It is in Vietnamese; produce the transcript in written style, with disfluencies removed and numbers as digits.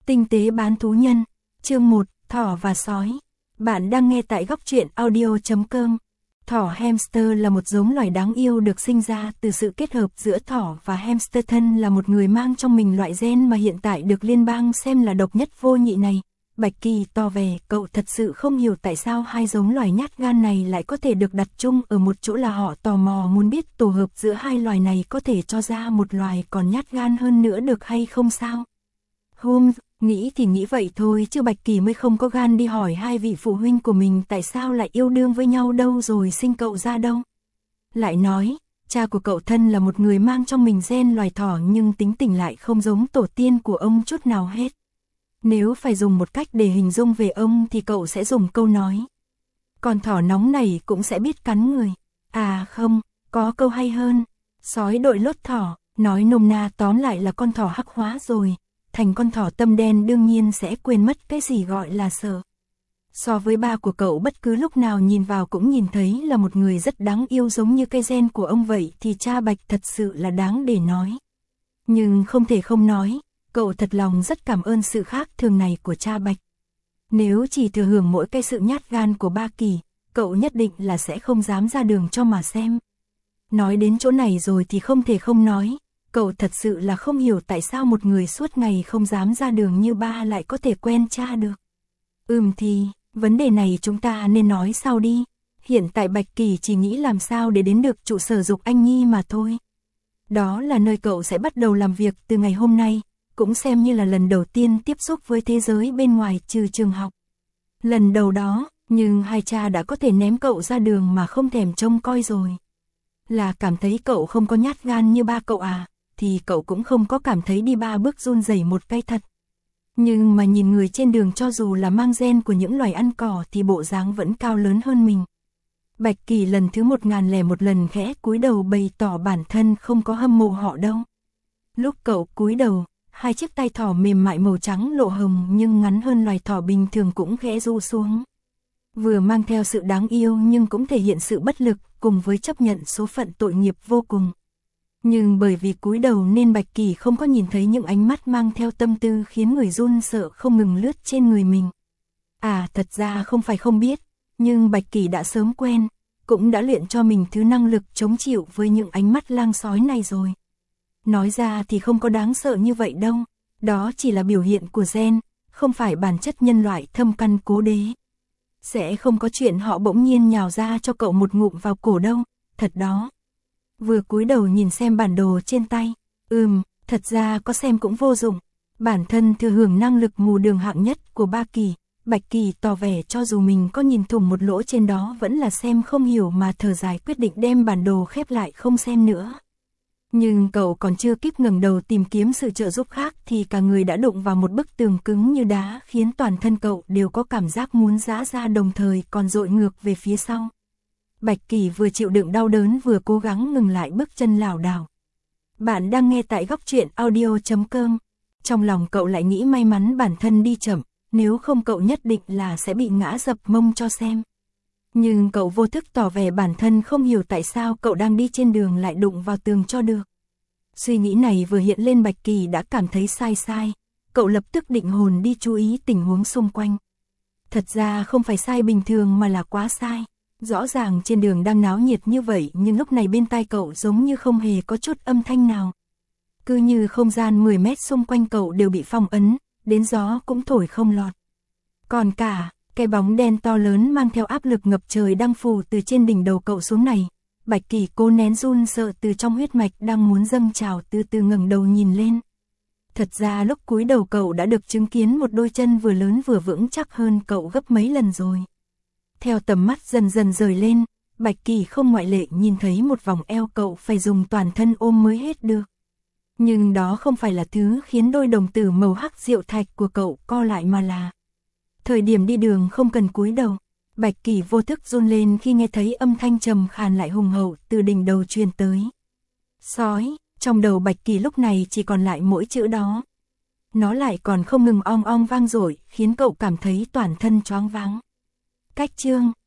Tinh tế bán thú nhân, chương 1, thỏ và sói. Bạn đang nghe tại góc truyện audio.com. Thỏ hamster là một giống loài đáng yêu được sinh ra từ sự kết hợp giữa thỏ và hamster. Thân là một người mang trong mình loại gen mà hiện tại được liên bang xem là độc nhất vô nhị này. Bạch Kỳ tỏ vẻ cậu thật sự không hiểu tại sao hai giống loài nhát gan này lại có thể được đặt chung ở một chỗ, là họ tò mò muốn biết tổ hợp giữa hai loài này có thể cho ra một loài còn nhát gan hơn nữa được hay không sao? Nghĩ thì nghĩ vậy thôi chứ Bạch Kỳ mới không có gan đi hỏi hai vị phụ huynh của mình tại sao lại yêu đương với nhau đâu rồi sinh cậu ra đâu. Lại nói, cha của cậu thân là một người mang trong mình gen loài thỏ nhưng tính tình lại không giống tổ tiên của ông chút nào hết. Nếu phải dùng một cách để hình dung về ông thì cậu sẽ dùng câu nói: con thỏ nóng này cũng sẽ biết cắn người. À không, có câu hay hơn: sói đội lốt thỏ, nói nôm na tóm lại là con thỏ hắc hóa rồi. Thành con thỏ tâm đen đương nhiên sẽ quên mất cái gì gọi là sợ. So với ba của cậu bất cứ lúc nào nhìn vào cũng nhìn thấy là một người rất đáng yêu giống như cây gen của ông vậy thì cha Bạch thật sự là đáng để nói. Nhưng không thể không nói, cậu thật lòng rất cảm ơn sự khác thường này của cha Bạch. Nếu chỉ thừa hưởng mỗi cái sự nhát gan của ba Kỳ, cậu nhất định là sẽ không dám ra đường cho mà xem. Nói đến chỗ này rồi thì không thể không nói, cậu thật sự là không hiểu tại sao một người suốt ngày không dám ra đường như ba lại có thể quen cha được. Thì, vấn đề này chúng ta nên nói sau đi. Hiện tại Bạch Kỳ chỉ nghĩ làm sao để đến được trụ sở Dục Anh Nhi mà thôi. Đó là nơi cậu sẽ bắt đầu làm việc từ ngày hôm nay, cũng xem như là lần đầu tiên tiếp xúc với thế giới bên ngoài trừ trường học. Lần đầu đó, nhưng hai cha đã có thể ném cậu ra đường mà không thèm trông coi rồi. Là cảm thấy cậu không có nhát gan như ba cậu à? Thì cậu cũng không có cảm thấy đi ba bước run rẩy một cái thật. Nhưng mà nhìn người trên đường cho dù là mang gen của những loài ăn cỏ thì bộ dáng vẫn cao lớn hơn mình. Bạch Kỳ lần thứ 1001 lần khẽ cúi đầu bày tỏ bản thân không có hâm mộ họ đâu. Lúc cậu cúi đầu, hai chiếc tay thỏ mềm mại màu trắng lộ hồng nhưng ngắn hơn loài thỏ bình thường cũng khẽ ru xuống. Vừa mang theo sự đáng yêu nhưng cũng thể hiện sự bất lực cùng với chấp nhận số phận tội nghiệp vô cùng. Nhưng bởi vì cúi đầu nên Bạch Kỳ không có nhìn thấy những ánh mắt mang theo tâm tư khiến người run sợ không ngừng lướt trên người mình. À thật ra không phải không biết, nhưng Bạch Kỳ đã sớm quen, cũng đã luyện cho mình thứ năng lực chống chịu với những ánh mắt lang sói này rồi. Nói ra thì không có đáng sợ như vậy đâu, đó chỉ là biểu hiện của gen, không phải bản chất nhân loại thâm căn cố đế. Sẽ không có chuyện họ bỗng nhiên nhào ra cho cậu một ngụm vào cổ đâu, thật đó. Vừa cúi đầu nhìn xem bản đồ trên tay, thật ra có xem cũng vô dụng. Bản thân thừa hưởng năng lực mù đường hạng nhất của ba Kỳ, Bạch Kỳ tỏ vẻ cho dù mình có nhìn thủng một lỗ trên đó vẫn là xem không hiểu mà thở dài quyết định đem bản đồ khép lại không xem nữa. Nhưng cậu còn chưa kịp ngẩng đầu tìm kiếm sự trợ giúp khác thì cả người đã đụng vào một bức tường cứng như đá khiến toàn thân cậu đều có cảm giác muốn giã ra đồng thời còn dội ngược về phía sau. Bạch Kỳ vừa chịu đựng đau đớn vừa cố gắng ngừng lại bước chân lảo đảo. Bạn đang nghe tại góc truyện audio.com. Trong lòng cậu lại nghĩ may mắn bản thân đi chậm, nếu không cậu nhất định là sẽ bị ngã dập mông cho xem. Nhưng cậu vô thức tỏ vẻ bản thân không hiểu tại sao cậu đang đi trên đường lại đụng vào tường cho được. Suy nghĩ này vừa hiện lên Bạch Kỳ đã cảm thấy sai. Cậu lập tức định hồn đi chú ý tình huống xung quanh. Thật ra không phải sai bình thường mà là quá sai. Rõ ràng trên đường đang náo nhiệt như vậy nhưng lúc này bên tai cậu giống như không hề có chút âm thanh nào. Cứ như không gian 10 mét xung quanh cậu đều bị phong ấn, đến gió cũng thổi không lọt. Còn cả, cái bóng đen to lớn mang theo áp lực ngập trời đang phủ từ trên đỉnh đầu cậu xuống này. Bạch Kỳ cố nén run sợ từ trong huyết mạch đang muốn dâng trào từ từ ngẩng đầu nhìn lên. Thật ra lúc cúi đầu cậu đã được chứng kiến một đôi chân vừa lớn vừa vững chắc hơn cậu gấp mấy lần rồi. Theo tầm mắt dần dần rời lên, Bạch Kỳ không ngoại lệ nhìn thấy một vòng eo cậu phải dùng toàn thân ôm mới hết được. Nhưng đó không phải là thứ khiến đôi đồng tử màu hắc diệu thạch của cậu co lại mà là thời điểm đi đường không cần cúi đầu. Bạch Kỳ vô thức run lên khi nghe thấy âm thanh trầm khàn lại hùng hậu từ đỉnh đầu truyền tới. Sói, trong đầu Bạch Kỳ lúc này chỉ còn lại mỗi chữ đó. Nó lại còn không ngừng ong ong vang dội khiến cậu cảm thấy toàn thân choáng váng. Cách chương